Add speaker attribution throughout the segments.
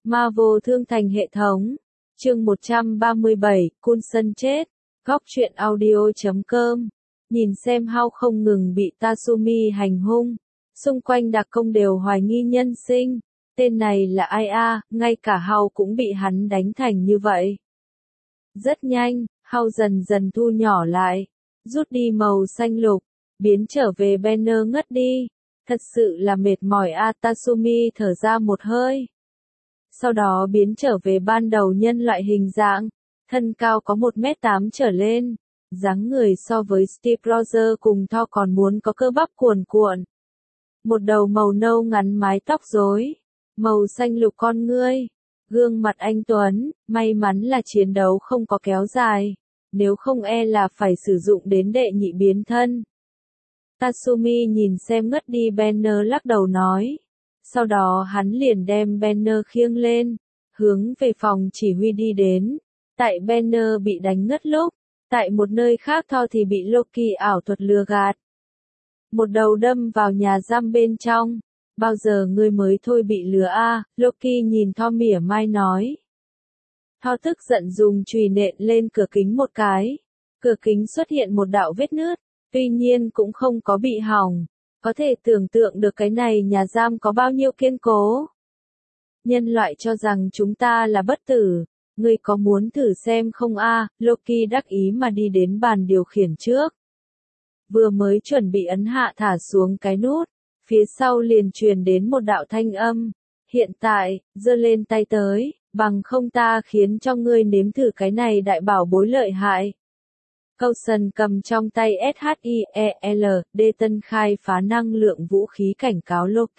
Speaker 1: Marvel thương thành hệ thống. Chương 137, Coulson chết. Góc truyện audio.com. Nhìn xem Hao không ngừng bị Tatsumi hành hung. Xung quanh đặc công đều hoài nghi nhân sinh. Tên này là ai a, ngay cả Hao cũng bị hắn đánh thành như vậy. Rất nhanh, Hao dần dần thu nhỏ lại. Rút đi màu xanh lục. Biến trở về Banner ngất đi. Thật sự là mệt mỏi a, Tatsumi thở ra một hơi. Sau đó biến trở về ban đầu nhân loại hình dạng, thân cao có 1m8 trở lên, dáng người so với Steve Rogers cùng Thor còn muốn có cơ bắp cuồn cuộn. Một đầu màu nâu ngắn mái tóc rối, màu xanh lục con ngươi, gương mặt anh tuấn, may mắn là chiến đấu không có kéo dài, nếu không e là phải sử dụng đến đệ nhị biến thân. Tatsumi nhìn xem ngất đi Banner lắc đầu nói. Sau đó hắn liền đem Banner khiêng lên, hướng về phòng chỉ huy đi đến. Tại Banner bị đánh ngất lúc, tại một nơi khác Thor thì bị Loki ảo thuật lừa gạt. Một đầu đâm vào nhà giam bên trong. Bao giờ ngươi mới thôi bị lừa a? Loki nhìn Thor mỉa mai nói. Thor tức giận dùng chùy nện lên cửa kính một cái. Cửa kính xuất hiện một đạo vết nứt, tuy nhiên cũng không có bị hỏng. Có thể tưởng tượng được cái này nhà giam có bao nhiêu kiên cố. Nhân loại cho rằng chúng ta là bất tử, ngươi có muốn thử xem không a? Loki đắc ý mà đi đến bàn điều khiển trước. Vừa mới chuẩn bị ấn hạ thả xuống cái nút, phía sau liền truyền đến một đạo thanh âm. Hiện tại, giơ lên tay tới, bằng không ta khiến cho ngươi nếm thử cái này đại bảo bối lợi hại. Coulson cầm trong tay SHIELD tân khai phá năng lượng vũ khí cảnh cáo Loki.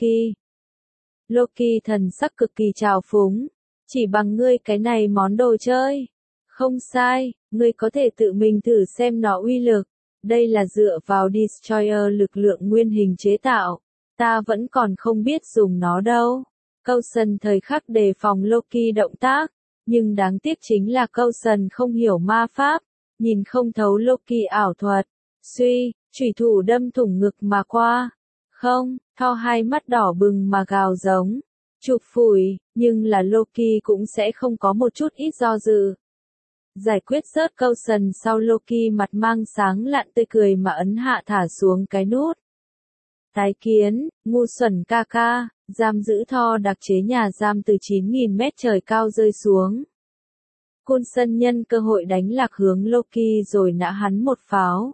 Speaker 1: Loki thần sắc cực kỳ trào phúng. Chỉ bằng ngươi cái này món đồ chơi. Không sai, ngươi có thể tự mình thử xem nó uy lực. Đây là dựa vào Destroyer lực lượng nguyên hình chế tạo. Ta vẫn còn không biết dùng nó đâu. Coulson thời khắc đề phòng Loki động tác. Nhưng đáng tiếc chính là Coulson không hiểu ma pháp. Nhìn không thấu Loki ảo thuật, suy, chủy thủ đâm thủng ngực mà qua. Không, Thor hai mắt đỏ bừng mà gào giống. Chụp phủi, nhưng là Loki cũng sẽ không có một chút ít do dự. Giải quyết rớt Coulson sau Loki mặt mang sáng lạn tươi cười mà ấn hạ thả xuống cái nút. Tái kiến, ngu xuẩn ca ca, giam giữ Thor đặc chế nhà giam từ 9.000 mét trời cao rơi xuống. Coulson nhân cơ hội đánh lạc hướng Loki rồi nã hắn một pháo.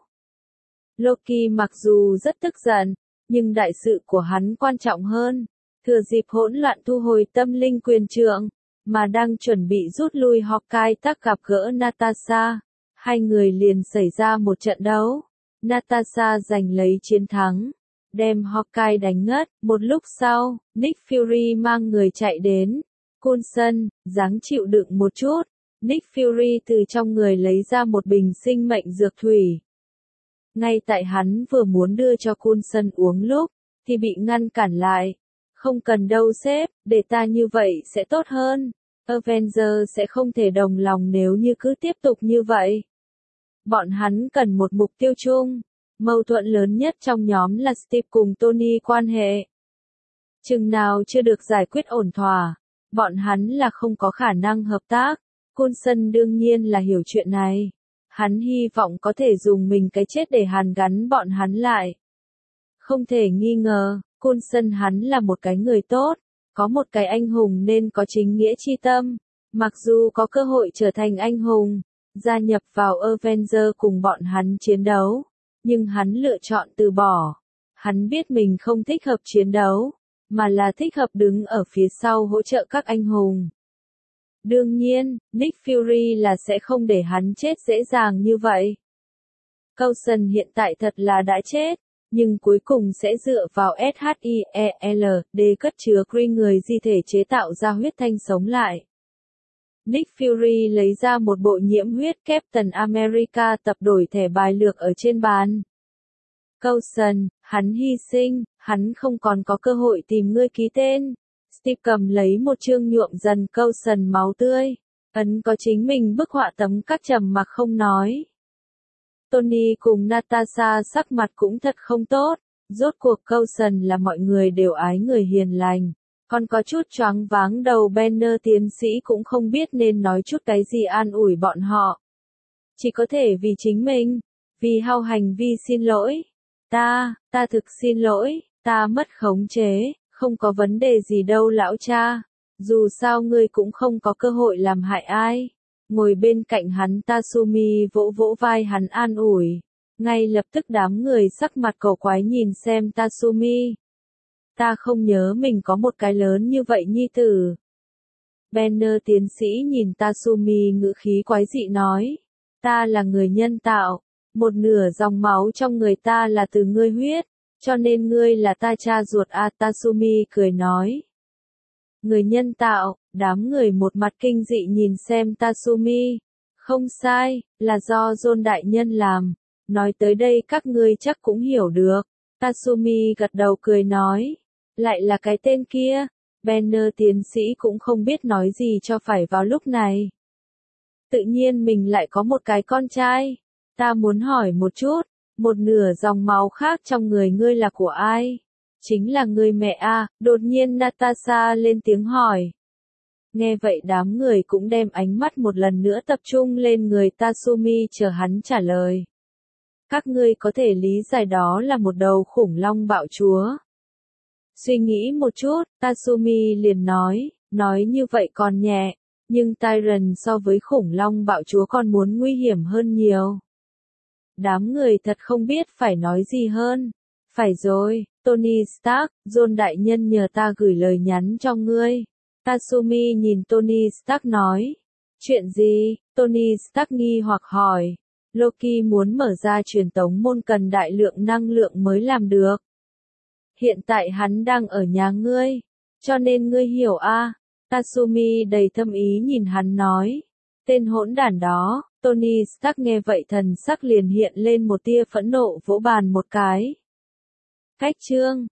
Speaker 1: Loki mặc dù rất tức giận, nhưng đại sự của hắn quan trọng hơn. Thừa dịp hỗn loạn thu hồi tâm linh quyền trượng, mà đang chuẩn bị rút lui Hawkeye tác gặp gỡ Natasha. Hai người liền xảy ra một trận đấu. Natasha giành lấy chiến thắng, đem Hawkeye đánh ngất. Một lúc sau, Nick Fury mang người chạy đến. Coulson, ráng chịu đựng một chút. Nick Fury từ trong người lấy ra một bình sinh mệnh dược thủy. Ngay tại hắn vừa muốn đưa cho Coulson uống lúc, thì bị ngăn cản lại. Không cần đâu sếp, để ta như vậy sẽ tốt hơn. Avengers sẽ không thể đồng lòng nếu như cứ tiếp tục như vậy. Bọn hắn cần một mục tiêu chung. Mâu thuẫn lớn nhất trong nhóm là Steve cùng Tony quan hệ. Chừng nào chưa được giải quyết ổn thỏa, bọn hắn là không có khả năng hợp tác. Coulson đương nhiên là hiểu chuyện này. Hắn hy vọng có thể dùng mình cái chết để hàn gắn bọn hắn lại. Không thể nghi ngờ, Coulson hắn là một cái người tốt, có một cái anh hùng nên có chính nghĩa chi tâm. Mặc dù có cơ hội trở thành anh hùng, gia nhập vào Avengers cùng bọn hắn chiến đấu, nhưng hắn lựa chọn từ bỏ. Hắn biết mình không thích hợp chiến đấu, mà là thích hợp đứng ở phía sau hỗ trợ các anh hùng. Đương nhiên, Nick Fury là sẽ không để hắn chết dễ dàng như vậy. Coulson hiện tại thật là đã chết, nhưng cuối cùng sẽ dựa vào SHIELD cất chứa Kree người di thể chế tạo ra huyết thanh sống lại. Nick Fury lấy ra một bộ nhiễm huyết Captain America tập đổi thẻ bài lược ở trên bàn. Coulson, hắn hy sinh, hắn không còn có cơ hội tìm ngươi ký tên. Steve cầm lấy một chương nhuộm dần Coulson máu tươi, ấn có chính mình bức họa tấm các trầm mặc không nói. Tony cùng Natasha sắc mặt cũng thật không tốt, rốt cuộc Coulson là mọi người đều ái người hiền lành, Còn có chút choáng váng đầu Banner tiến sĩ cũng không biết nên nói chút cái gì an ủi bọn họ. Chỉ có thể vì chính mình, vì Hao hành vi xin lỗi. Ta thực xin lỗi, ta mất khống chế, không có vấn đề gì đâu lão cha. Dù sao ngươi cũng không có cơ hội làm hại ai. Ngồi bên cạnh hắn Tatsumi vỗ vỗ vai hắn an ủi. Ngay lập tức đám người sắc mặt cổ quái nhìn xem Tatsumi. Ta không nhớ mình có một cái lớn như vậy nhi tử. Banner tiến sĩ nhìn Tatsumi ngữ khí quái dị nói. Ta là người nhân tạo, một nửa dòng máu trong người ta là từ ngươi huyết, cho nên ngươi là ta cha ruột Tatsumi cười nói. Người nhân tạo, đám người một mặt kinh dị nhìn xem Tatsumi. Không sai, là do John đại nhân làm. Nói tới đây các ngươi chắc cũng hiểu được. Tatsumi gật đầu cười nói. Lại là cái tên kia. Banner tiến sĩ cũng không biết nói gì cho phải vào lúc này. Tự nhiên mình lại có một cái con trai. Ta muốn hỏi một chút, một nửa dòng máu khác trong người ngươi là của ai? Chính là người mẹ đột nhiên Natasha lên tiếng hỏi. Nghe vậy đám người cũng đem ánh mắt một lần nữa tập trung lên người Tatsumi chờ hắn trả lời. Các ngươi có thể lý giải đó là một đầu khủng long bạo chúa. Suy nghĩ một chút, Tatsumi liền nói như vậy còn nhẹ, nhưng Tyrant so với khủng long bạo chúa còn muốn nguy hiểm hơn nhiều. Đám người thật không biết phải nói gì hơn. Phải rồi, Tony Stark, John đại nhân nhờ ta gửi lời nhắn cho ngươi. Tatsumi nhìn Tony Stark nói. Chuyện gì? Tony Stark nghi hoặc hỏi. Loki muốn mở ra truyền tống môn cần đại lượng năng lượng mới làm được. Hiện tại hắn đang ở nhà ngươi, cho nên ngươi hiểu Tatsumi đầy thâm ý nhìn hắn nói. Tên hỗn đản đó. Tony Stark nghe vậy thần sắc liền hiện lên một tia phẫn nộ vỗ bàn một cái. Cách chương